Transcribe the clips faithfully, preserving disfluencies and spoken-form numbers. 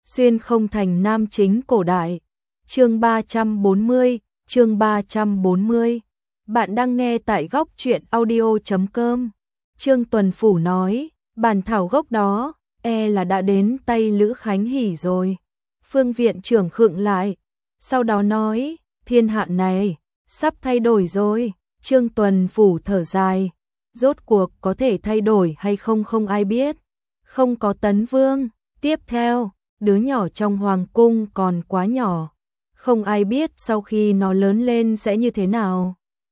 Xuyên không thành nam chính cổ đại. Chương ba trăm bốn mươi, chương ba trăm bốn mươi. Bạn đang nghe tại góc truyện audio chấm com. Trương Tuần Phủ nói, bản thảo gốc đó, e là đã đến tay Lữ Khánh Hỷ rồi. Phương viện trưởng khựng lại, sau đó nói, thiên hạ này, sắp thay đổi rồi. Trương Tuần Phủ thở dài, rốt cuộc có thể thay đổi hay không không ai biết. Không có Tấn Vương, tiếp theo, đứa nhỏ trong hoàng cung còn quá nhỏ. Không ai biết sau khi nó lớn lên sẽ như thế nào.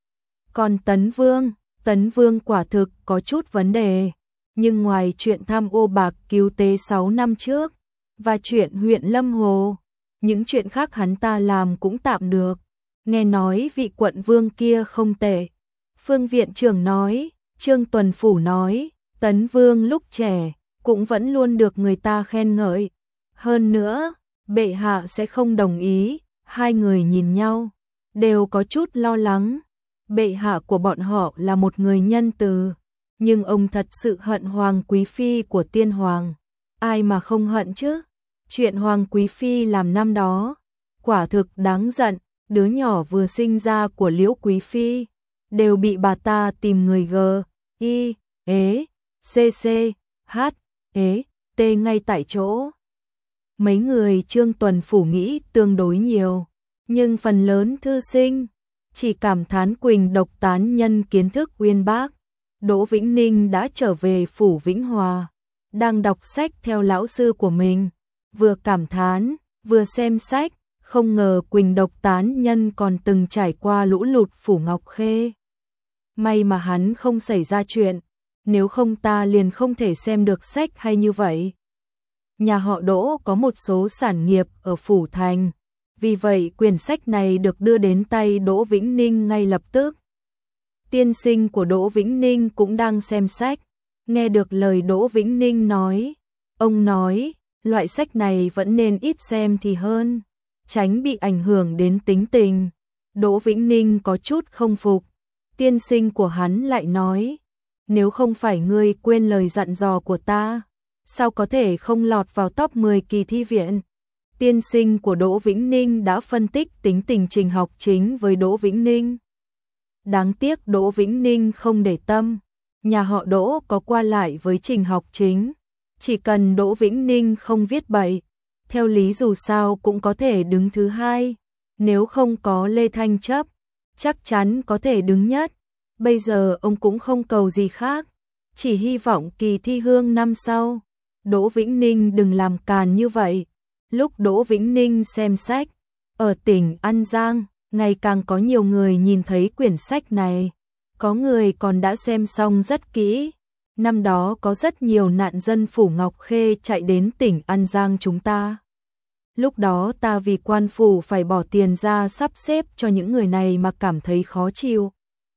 Còn Tấn Vương, Tấn Vương quả thực có chút vấn đề. Nhưng ngoài chuyện tham ô bạc cứu tế sáu năm trước, và chuyện huyện Lâm Hồ, những chuyện khác hắn ta làm cũng tạm được. Nghe nói vị quận vương kia không tệ. Phương viện trưởng nói, Trương Tuần Phủ nói, Tấn Vương lúc trẻ, cũng vẫn luôn được người ta khen ngợi. Hơn nữa, bệ hạ sẽ không đồng ý. Hai người nhìn nhau, đều có chút lo lắng. Bệ hạ của bọn họ là một người nhân từ, nhưng ông thật sự hận Hoàng Quý Phi của Tiên Hoàng. Ai mà không hận chứ? Chuyện Hoàng Quý Phi làm năm đó, quả thực đáng giận. Đứa nhỏ vừa sinh ra của Liễu Quý Phi, đều bị bà ta tìm người g, i, ế, cc, h, ế, t ngay tại chỗ. Mấy người Trương Tuần Phủ nghĩ tương đối nhiều, nhưng phần lớn thư sinh chỉ cảm thán Quỳnh Độc tán nhân kiến thức uyên bác. Đỗ Vĩnh Ninh đã trở về phủ Vĩnh Hòa, đang đọc sách theo lão sư của mình, vừa cảm thán, vừa xem sách, không ngờ Quỳnh Độc tán nhân còn từng trải qua lũ lụt phủ Ngọc Khê. May mà hắn không xảy ra chuyện, nếu không ta liền không thể xem được sách hay như vậy. Nhà họ Đỗ có một số sản nghiệp ở phủ thành, vì vậy quyển sách này được đưa đến tay Đỗ Vĩnh Ninh ngay lập tức. Tiên sinh của Đỗ Vĩnh Ninh cũng đang xem sách, nghe được lời Đỗ Vĩnh Ninh nói. Ông nói, loại sách này vẫn nên ít xem thì hơn, tránh bị ảnh hưởng đến tính tình. Đỗ Vĩnh Ninh có chút không phục. Tiên sinh của hắn lại nói, nếu không phải ngươi quên lời dặn dò của ta, sao có thể không lọt vào top mười kỳ thi viện? Tiên sinh của Đỗ Vĩnh Ninh đã phân tích tính tình Trình Học Chính với Đỗ Vĩnh Ninh. Đáng tiếc Đỗ Vĩnh Ninh không để tâm, nhà họ Đỗ có qua lại với Trình Học Chính. Chỉ cần Đỗ Vĩnh Ninh không viết bậy, theo lý dù sao cũng có thể đứng thứ hai. Nếu không có Lê Thanh chấp, chắc chắn có thể đứng nhất. Bây giờ ông cũng không cầu gì khác, chỉ hy vọng kỳ thi hương năm sau, Đỗ Vĩnh Ninh đừng làm càn như vậy. Lúc Đỗ Vĩnh Ninh xem sách, ở tỉnh An Giang, ngày càng có nhiều người nhìn thấy quyển sách này. Có người còn đã xem xong rất kỹ. Năm đó có rất nhiều nạn dân phủ Ngọc Khê chạy đến tỉnh An Giang chúng ta. Lúc đó ta vì quan phủ phải bỏ tiền ra sắp xếp cho những người này mà cảm thấy khó chịu.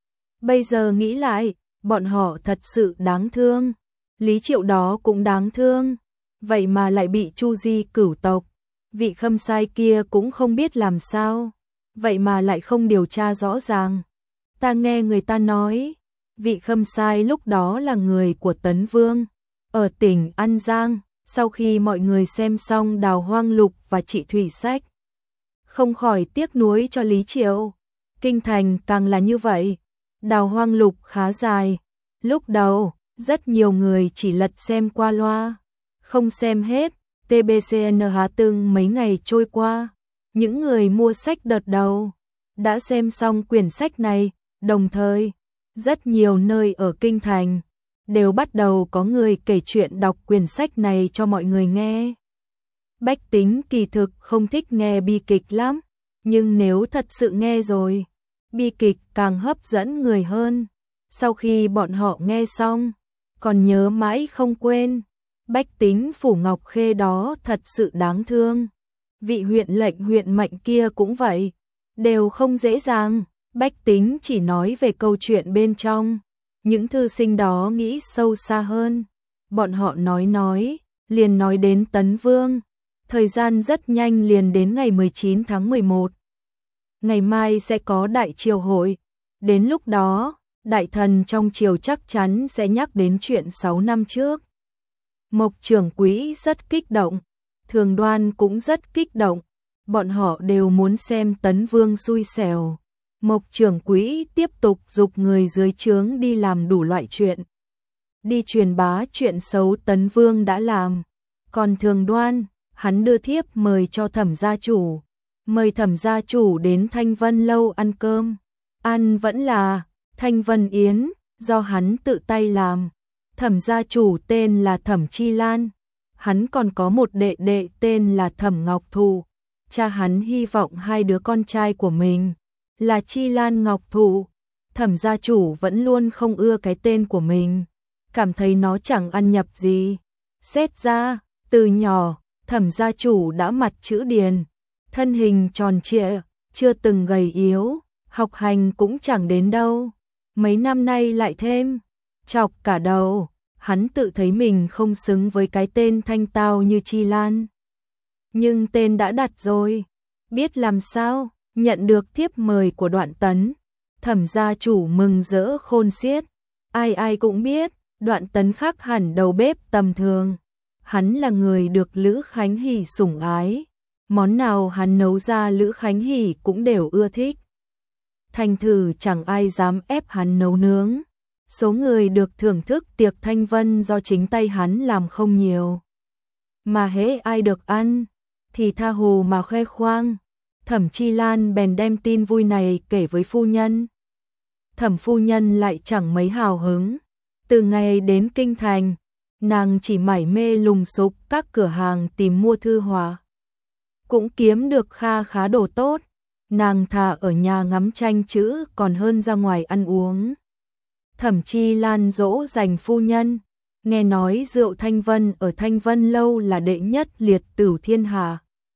Bây giờ nghĩ lại, bọn họ thật sự đáng thương. Lý Triệu đó cũng đáng thương, vậy mà lại bị Chu Di cửu tộc. Vị Khâm Sai kia cũng không biết làm sao, vậy mà lại không điều tra rõ ràng. Ta nghe người ta nói, vị Khâm Sai lúc đó là người của Tấn Vương, ở tỉnh An Giang. Sau khi mọi người xem xong Đào Hoang Lục và Trị Thủy sách, không khỏi tiếc nuối cho Lý Triệu. Kinh thành càng là như vậy. Đào Hoang Lục khá dài, lúc đầu rất nhiều người chỉ lật xem qua loa, không xem hết. tê bê xê en Hà Tương mấy ngày trôi qua, những người mua sách đợt đầu đã xem xong quyển sách này. Đồng thời, rất nhiều nơi ở kinh thành đều bắt đầu có người kể chuyện đọc quyển sách này cho mọi người nghe. Bách tính kỳ thực không thích nghe bi kịch lắm, nhưng nếu thật sự nghe rồi, bi kịch càng hấp dẫn người hơn. Sau khi bọn họ nghe xong, còn nhớ mãi không quên. Bách tính phủ Ngọc Khê đó thật sự đáng thương. Vị huyện lệnh huyện Mạnh kia cũng vậy, đều không dễ dàng. Bách tính chỉ nói về câu chuyện bên trong. Những thư sinh đó nghĩ sâu xa hơn. Bọn họ nói nói, liền nói đến Tấn Vương. Thời gian rất nhanh liền đến ngày mười chín tháng mười một. Ngày mai sẽ có đại triều hội. Đến lúc đó, đại thần trong triều chắc chắn sẽ nhắc đến chuyện sáu năm trước. Mộc Trưởng Quỹ rất kích động. Thường Đoan cũng rất kích động, bọn họ đều muốn xem Tấn Vương xui xẻo. Mộc trưởng quỹ tiếp tục giục người dưới trướng đi làm đủ loại chuyện. Đi truyền bá chuyện xấu Tấn Vương đã làm. Còn Thường Đoan, hắn đưa thiếp mời cho Thẩm gia chủ. Mời Thẩm gia chủ đến Thanh Vân lâu ăn cơm. Ăn vẫn là Thanh Vân Yến, do hắn tự tay làm. Thẩm gia chủ tên là Thẩm Chi Lan. Hắn còn có một đệ đệ tên là Thẩm Ngọc Thụ. Cha hắn hy vọng hai đứa con trai của mình là Chi Lan Ngọc Thụ. Thẩm gia chủ vẫn luôn không ưa cái tên của mình, cảm thấy nó chẳng ăn nhập gì. Xét ra, từ nhỏ, Thẩm gia chủ đã mặt chữ điền, thân hình tròn trịa, chưa từng gầy yếu, học hành cũng chẳng đến đâu. Mấy năm nay lại thêm chọc cả đầu, hắn tự thấy mình không xứng với cái tên thanh tao như Chi Lan. Nhưng tên đã đặt rồi, biết làm sao. Nhận được thiếp mời của Đoạn Tấn, Thẩm gia chủ mừng rỡ khôn xiết. Ai ai cũng biết, Đoạn Tấn khác hẳn đầu bếp tầm thường. Hắn là người được Lữ Khánh Hỷ sủng ái. Món nào hắn nấu ra Lữ Khánh Hỷ cũng đều ưa thích. Thành thử chẳng ai dám ép hắn nấu nướng. Số người được thưởng thức tiệc Thanh Vân do chính tay hắn làm không nhiều. Mà hễ ai được ăn, thì tha hồ mà khoe khoang. Thẩm Chi Lan bèn đem tin vui này kể với phu nhân. Thẩm phu nhân lại chẳng mấy hào hứng. Từ ngày đến kinh thành, nàng chỉ mải mê lùng sục các cửa hàng tìm mua thư họa. Cũng kiếm được kha khá đồ tốt, nàng thà ở nhà ngắm tranh chữ còn hơn ra ngoài ăn uống. Thẩm Chi Lan dỗ dành phu nhân, nghe nói rượu Thanh Vân ở Thanh Vân lâu là đệ nhất liệt tửu thiên hạ.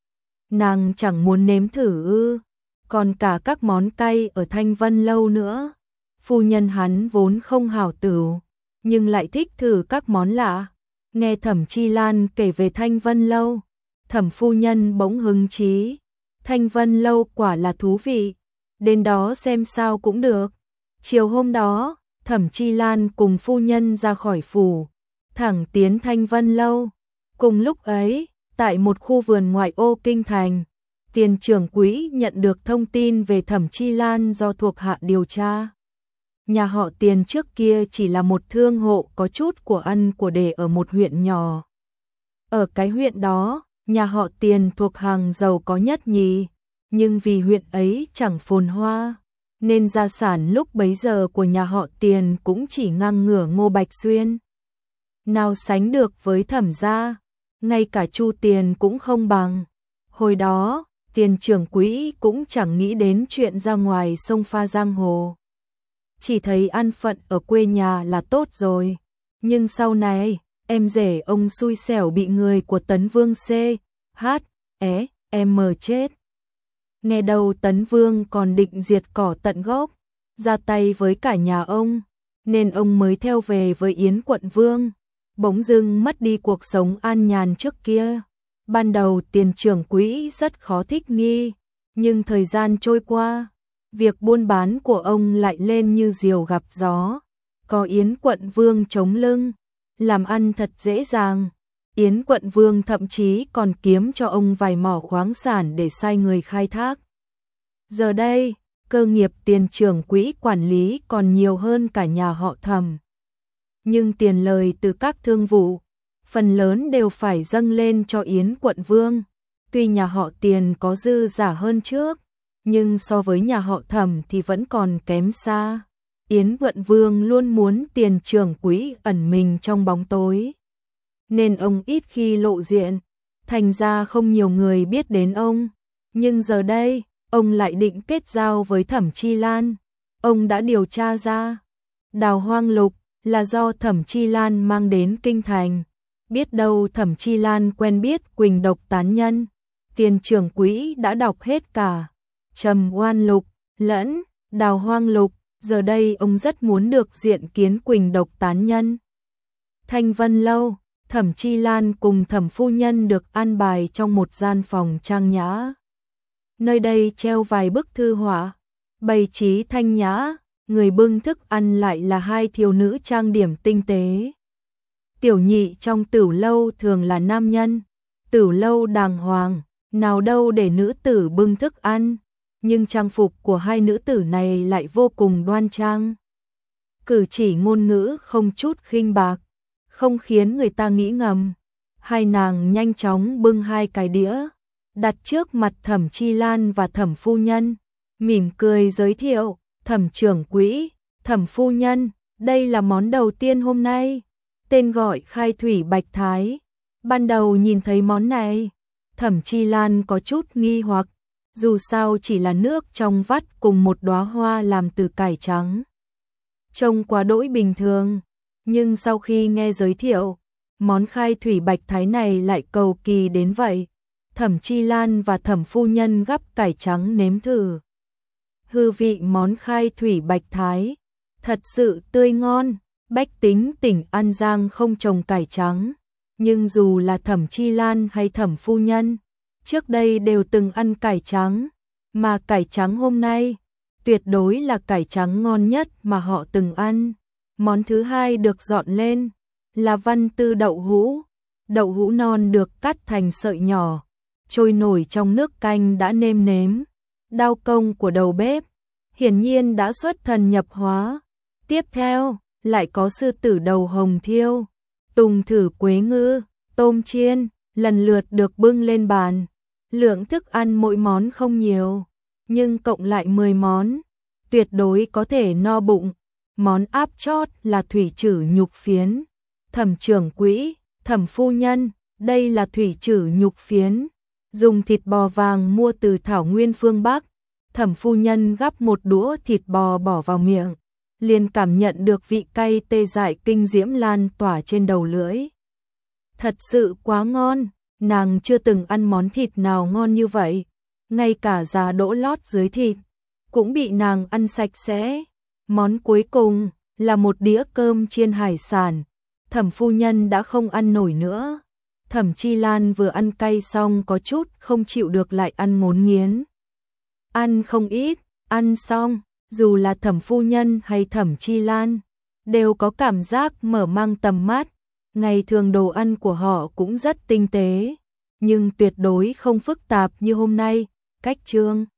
Nàng chẳng muốn nếm thử ư, còn cả các món cay ở Thanh Vân lâu nữa. Phu nhân hắn vốn không hảo tửu, nhưng lại thích thử các món lạ. Nghe Thẩm Chi Lan kể về Thanh Vân lâu, Thẩm phu nhân bỗng hứng chí. Thanh Vân lâu quả là thú vị, đến đó xem sao cũng được. Chiều hôm đó, Thẩm Chi Lan cùng phu nhân ra khỏi phủ, thẳng tiến Thanh Vân lâu. Cùng lúc ấy, tại một khu vườn ngoại ô kinh thành, Tiền trưởng quỹ nhận được thông tin về Thẩm Chi Lan do thuộc hạ điều tra. Nhà họ Tiền trước kia chỉ là một thương hộ có chút của ăn của để ở một huyện nhỏ. Ở cái huyện đó, nhà họ Tiền thuộc hàng giàu có nhất nhì, nhưng vì huyện ấy chẳng phồn hoa, nên gia sản lúc bấy giờ của nhà họ Tiền cũng chỉ ngang ngửa Ngô Bạch Xuyên. Nào sánh được với Thẩm gia, ngay cả Chu Tiền cũng không bằng. Hồi đó, Tiền trưởng quỹ cũng chẳng nghĩ đến chuyện ra ngoài sông pha giang hồ. Chỉ thấy ăn phận ở quê nhà là tốt rồi. Nhưng sau này, em rể ông xui xẻo bị người của Tấn Vương C, H, E, M chết. Nghe đầu Tấn Vương còn định diệt cỏ tận gốc, ra tay với cả nhà ông, nên ông mới theo về với Yến quận Vương. Bỗng dưng mất đi cuộc sống an nhàn trước kia. Ban đầu Tiền trưởng quỹ rất khó thích nghi, nhưng thời gian trôi qua, việc buôn bán của ông lại lên như diều gặp gió. Có Yến quận Vương chống lưng, làm ăn thật dễ dàng. Yến quận Vương thậm chí còn kiếm cho ông vài mỏ khoáng sản để sai người khai thác. Giờ đây, cơ nghiệp Tiền trưởng quỹ quản lý còn nhiều hơn cả nhà họ Thẩm. Nhưng tiền lời từ các thương vụ, phần lớn đều phải dâng lên cho Yến quận Vương. Tuy nhà họ Tiền có dư giả hơn trước, nhưng so với nhà họ Thẩm thì vẫn còn kém xa. Yến quận Vương luôn muốn Tiền trưởng quỹ ẩn mình trong bóng tối, nên ông ít khi lộ diện, thành ra không nhiều người biết đến ông. Nhưng giờ đây, ông lại định kết giao với Thẩm Chi Lan. Ông đã điều tra ra, Đào Hoang Lục là do Thẩm Chi Lan mang đến kinh thành. Biết đâu Thẩm Chi Lan quen biết Quỳnh Độc tán nhân. Tiền trưởng quỹ đã đọc hết cả Trầm Oan Lục lẫn Đào Hoang Lục. Giờ đây ông rất muốn được diện kiến Quỳnh Độc tán nhân. Thanh Vân lâu, Thẩm Chi Lan cùng Thẩm phu nhân được an bài trong một gian phòng trang nhã. Nơi đây treo vài bức thư họa, bày trí thanh nhã. Người bưng thức ăn lại là hai thiếu nữ trang điểm tinh tế. Tiểu nhị trong tửu lâu thường là nam nhân, tử lâu đàng hoàng, nào đâu để nữ tử bưng thức ăn, nhưng trang phục của hai nữ tử này lại vô cùng đoan trang. Cử chỉ ngôn ngữ không chút khinh bạc, không khiến người ta nghĩ ngầm. Hai nàng nhanh chóng bưng hai cái đĩa, đặt trước mặt Thẩm Chi Lan và Thẩm phu nhân, mỉm cười giới thiệu, Thẩm trưởng quỹ, Thẩm phu nhân, đây là món đầu tiên hôm nay, tên gọi khai thủy bạch thái. Ban đầu nhìn thấy món này, Thẩm Chi Lan có chút nghi hoặc, dù sao chỉ là nước trong vắt cùng một đóa hoa làm từ cải trắng. Trông quá đỗi bình thường, nhưng sau khi nghe giới thiệu, món khai thủy bạch thái này lại cầu kỳ đến vậy. Thẩm Chi Lan và Thẩm phu nhân gắp cải trắng nếm thử. Hương vị món khai thủy bạch thái thật sự tươi ngon, bách tính tỉnh An Giang không trồng cải trắng, nhưng dù là Thẩm Chi Lan hay Thẩm phu nhân, trước đây đều từng ăn cải trắng, mà cải trắng hôm nay tuyệt đối là cải trắng ngon nhất mà họ từng ăn. Món thứ hai được dọn lên là văn tư đậu hũ. Đậu hũ non được cắt thành sợi nhỏ, trôi nổi trong nước canh đã nêm nếm. Đao công của đầu bếp hiển nhiên đã xuất thần nhập hóa. Tiếp theo lại có sư tử đầu hồng thiêu, tùng thử quế ngư, tôm chiên, lần lượt được bưng lên bàn. Lượng thức ăn mỗi món không nhiều, nhưng cộng lại mười món, tuyệt đối có thể no bụng. Món áp chót là thủy trử nhục phiến. Thẩm trưởng quỹ, Thẩm phu nhân, đây là thủy trử nhục phiến, dùng thịt bò vàng mua từ thảo nguyên phương Bắc. Thẩm phu nhân gắp một đũa thịt bò bỏ vào miệng, liền cảm nhận được vị cay tê dại kinh diễm lan tỏa trên đầu lưỡi. Thật sự quá ngon, nàng chưa từng ăn món thịt nào ngon như vậy, ngay cả giá đỗ lót dưới thịt cũng bị nàng ăn sạch sẽ. Món cuối cùng là một đĩa cơm chiên hải sản. Thẩm phu nhân đã không ăn nổi nữa. Thẩm Chi Lan vừa ăn cay xong có chút không chịu được lại ăn ngốn nghiến. Ăn không ít, ăn xong, dù là Thẩm phu nhân hay Thẩm Chi Lan, đều có cảm giác mở mang tầm mắt. Ngày thường đồ ăn của họ cũng rất tinh tế, nhưng tuyệt đối không phức tạp như hôm nay. Cách chương